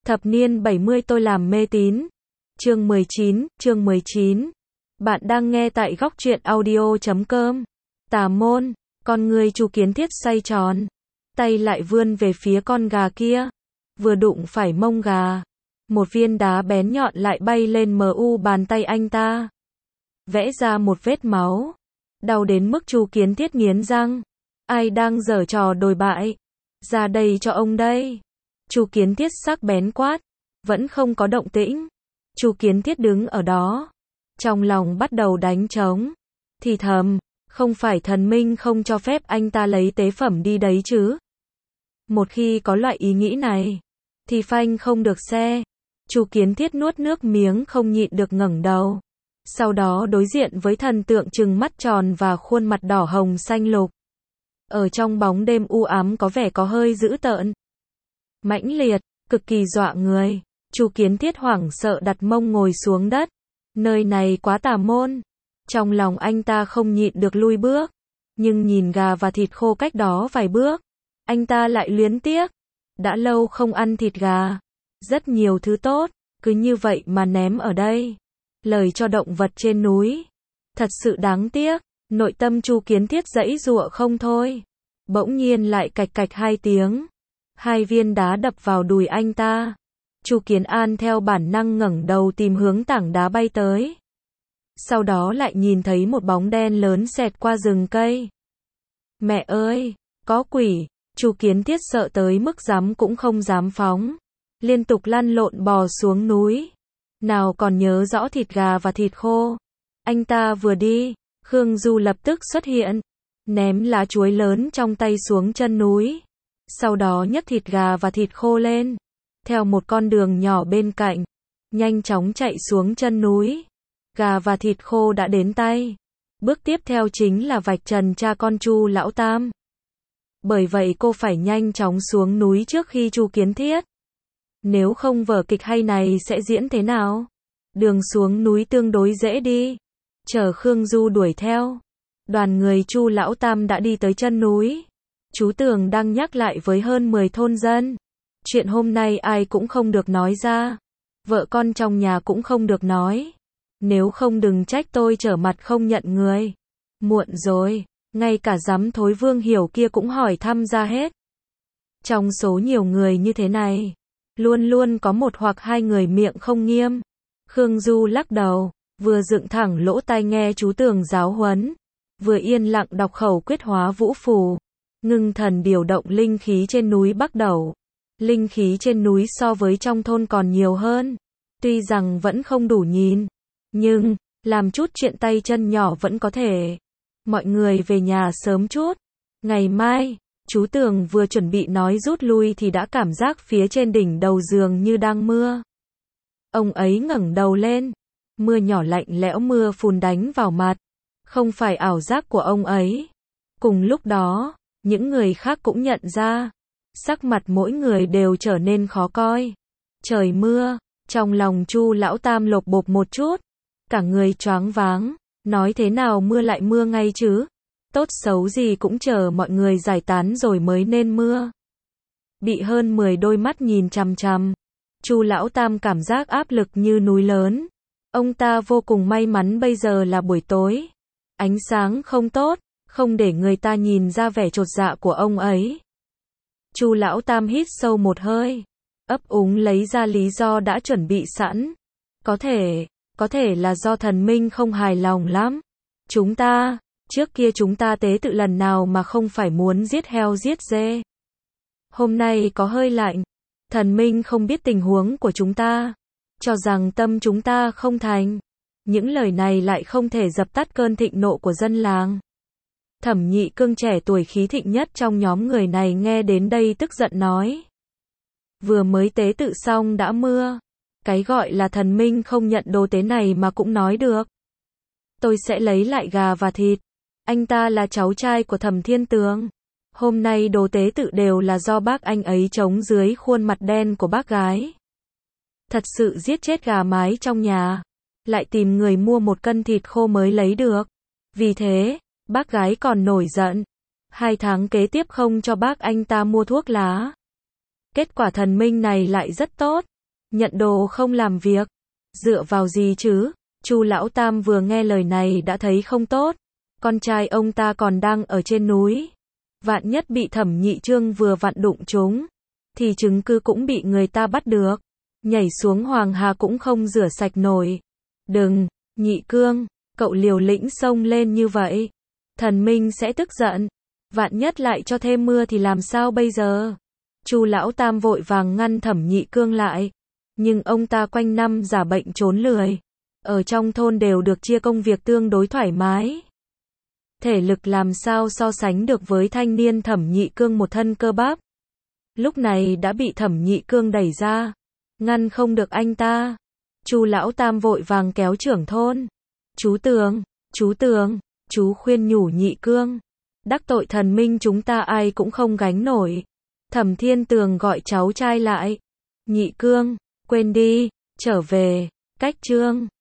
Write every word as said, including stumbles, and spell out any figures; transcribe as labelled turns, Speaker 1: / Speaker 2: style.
Speaker 1: Thập niên bảy mươi tôi làm mê tín. Chương mười chín, chương mười chín. Bạn đang nghe tại góc truyện audio chấm com. Tà môn, con người Chu Kiến Thiết xoay tròn, tay lại vươn về phía con gà kia, vừa đụng phải mông gà, một viên đá bén nhọn lại bay lên mờ u bàn tay anh ta, vẽ ra một vết máu, đau đến mức Chu Kiến Thiết nghiến răng. Ai đang giở trò đồi bại? Ra đây cho ông đây. Chu Kiến Thiết sắc bén quát, vẫn không có động tĩnh. Chu Kiến Thiết đứng ở đó, trong lòng bắt đầu đánh trống, thì thầm, không phải thần minh không cho phép anh ta lấy tế phẩm đi đấy chứ? Một khi có loại ý nghĩ này, thì phanh không được xe. Chu Kiến Thiết nuốt nước miếng không nhịn được ngẩng đầu. Sau đó đối diện với thần tượng trừng mắt tròn và khuôn mặt đỏ hồng xanh lục. Ở trong bóng đêm u ám có vẻ có hơi dữ tợn, mãnh liệt, cực kỳ dọa người. Chu Kiến Thiết hoảng sợ đặt mông ngồi xuống đất. Nơi này quá tà môn. Trong lòng anh ta không nhịn được lui bước. Nhưng nhìn gà và thịt khô cách đó vài bước, anh ta lại luyến tiếc. Đã lâu không ăn thịt gà. Rất nhiều thứ tốt, cứ như vậy mà ném ở đây. Lời cho động vật trên núi. Thật sự đáng tiếc. Nội tâm Chu Kiến Thiết giãy giụa không thôi. Bỗng nhiên lại cạch cạch hai tiếng. Hai viên đá đập vào đùi anh ta. Chu Kiến An theo bản năng ngẩng đầu tìm hướng tảng đá bay tới. Sau đó lại nhìn thấy một bóng đen lớn xẹt qua rừng cây. Mẹ ơi, có quỷ. Chu Kiến Thiết sợ tới mức dám cũng không dám phóng. Liên tục lăn lộn bò xuống núi. Nào còn nhớ rõ thịt gà và thịt khô. Anh ta vừa đi, Khương Du lập tức xuất hiện, ném lá chuối lớn trong tay xuống chân núi. Sau đó nhấc thịt gà và thịt khô lên, theo một con đường nhỏ bên cạnh, nhanh chóng chạy xuống chân núi. Gà và thịt khô đã đến tay. Bước tiếp theo chính là vạch trần cha con Chu Lão Tam. Bởi vậy cô phải nhanh chóng xuống núi trước khi Chu Kiến Thiết. Nếu không vở kịch hay này sẽ diễn thế nào? Đường xuống núi tương đối dễ đi. Chờ Khương Du đuổi theo. Đoàn người Chu Lão Tam đã đi tới chân núi. Chú Tường đang nhắc lại với hơn mười thôn dân. Chuyện hôm nay ai cũng không được nói ra. Vợ con trong nhà cũng không được nói. Nếu không đừng trách tôi trở mặt không nhận người. Muộn rồi, ngay cả giám thối Vương Hiểu kia cũng hỏi thăm ra hết. Trong số nhiều người như thế này, luôn luôn có một hoặc hai người miệng không nghiêm. Khương Du lắc đầu, vừa dựng thẳng lỗ tai nghe chú Tường giáo huấn, vừa yên lặng đọc khẩu quyết hóa vũ phù, ngưng thần điều động linh khí trên núi Bắc Đẩu. Linh khí trên núi so với trong thôn còn nhiều hơn. Tuy rằng vẫn không đủ nhìn, nhưng làm chút chuyện tay chân nhỏ vẫn có thể. Mọi người về nhà sớm chút. Ngày mai, chú Tường vừa chuẩn bị nói rút lui thì đã cảm giác phía trên đỉnh đầu giường như đang mưa. Ông ấy ngẩng đầu lên. Mưa nhỏ lạnh lẽo mưa phùn đánh vào mặt. Không phải ảo giác của ông ấy. Cùng lúc đó, những người khác cũng nhận ra. Sắc mặt mỗi người đều trở nên khó coi. Trời mưa, trong lòng Chu Lão Tam lột bột một chút. Cả người choáng váng, nói thế nào mưa lại mưa ngay chứ? Tốt xấu gì cũng chờ mọi người giải tán rồi mới nên mưa. Bị hơn mười đôi mắt nhìn chằm chằm, Chu Lão Tam cảm giác áp lực như núi lớn. Ông ta vô cùng may mắn bây giờ là buổi tối. Ánh sáng không tốt, không để người ta nhìn ra vẻ chột dạ của ông ấy. Chu Lão Tam hít sâu một hơi, ấp úng lấy ra lý do đã chuẩn bị sẵn. Có thể, có thể là do thần minh không hài lòng lắm. Chúng ta, trước kia chúng ta tế tự lần nào mà không phải muốn giết heo giết dê. Hôm nay có hơi lạnh, thần minh không biết tình huống của chúng ta, cho rằng tâm chúng ta không thành. Những lời này lại không thể dập tắt cơn thịnh nộ của dân làng. Thẩm Nhị Cương trẻ tuổi khí thịnh nhất trong nhóm người này nghe đến đây tức giận nói. Vừa mới tế tự xong đã mưa. Cái gọi là thần minh không nhận đồ tế này mà cũng nói được. Tôi sẽ lấy lại gà và thịt. Anh ta là cháu trai của Thẩm Thiên Tường. Hôm nay đồ tế tự đều là do bác anh ấy chống dưới khuôn mặt đen của bác gái. Thật sự giết chết gà mái trong nhà. Lại tìm người mua một cân thịt khô mới lấy được. Vì thế, bác gái còn nổi giận. Hai tháng kế tiếp không cho bác anh ta mua thuốc lá. Kết quả thần minh này lại rất tốt. Nhận đồ không làm việc. Dựa vào gì chứ? Chu lão tam vừa nghe lời này đã thấy không tốt. Con trai ông ta còn đang ở trên núi. Vạn nhất bị Thẩm Nhị Trương vừa vặn đụng chúng, thì chứng cứ cũng bị người ta bắt được. Nhảy xuống Hoàng Hà cũng không rửa sạch nổi. Đừng, Nhị Cương, cậu liều lĩnh xông lên như vậy. Thần Minh sẽ tức giận. Vạn nhất lại cho thêm mưa thì làm sao bây giờ? Chu lão tam vội vàng ngăn Thẩm Nhị Cương lại. Nhưng ông ta quanh năm giả bệnh trốn lười. Ở trong thôn đều được chia công việc tương đối thoải mái. Thể lực làm sao so sánh được với thanh niên Thẩm Nhị Cương một thân cơ bắp. Lúc này đã bị Thẩm Nhị Cương đẩy ra. Ngăn không được anh ta. Chu lão tam vội vàng kéo trưởng thôn. Chú Tường, chú Tường, chú khuyên nhủ Nhị Cương. Đắc tội thần minh chúng ta ai cũng không gánh nổi. Thẩm Thiên Tường gọi cháu trai lại. Nhị Cương, quên đi, trở về, cách Trương.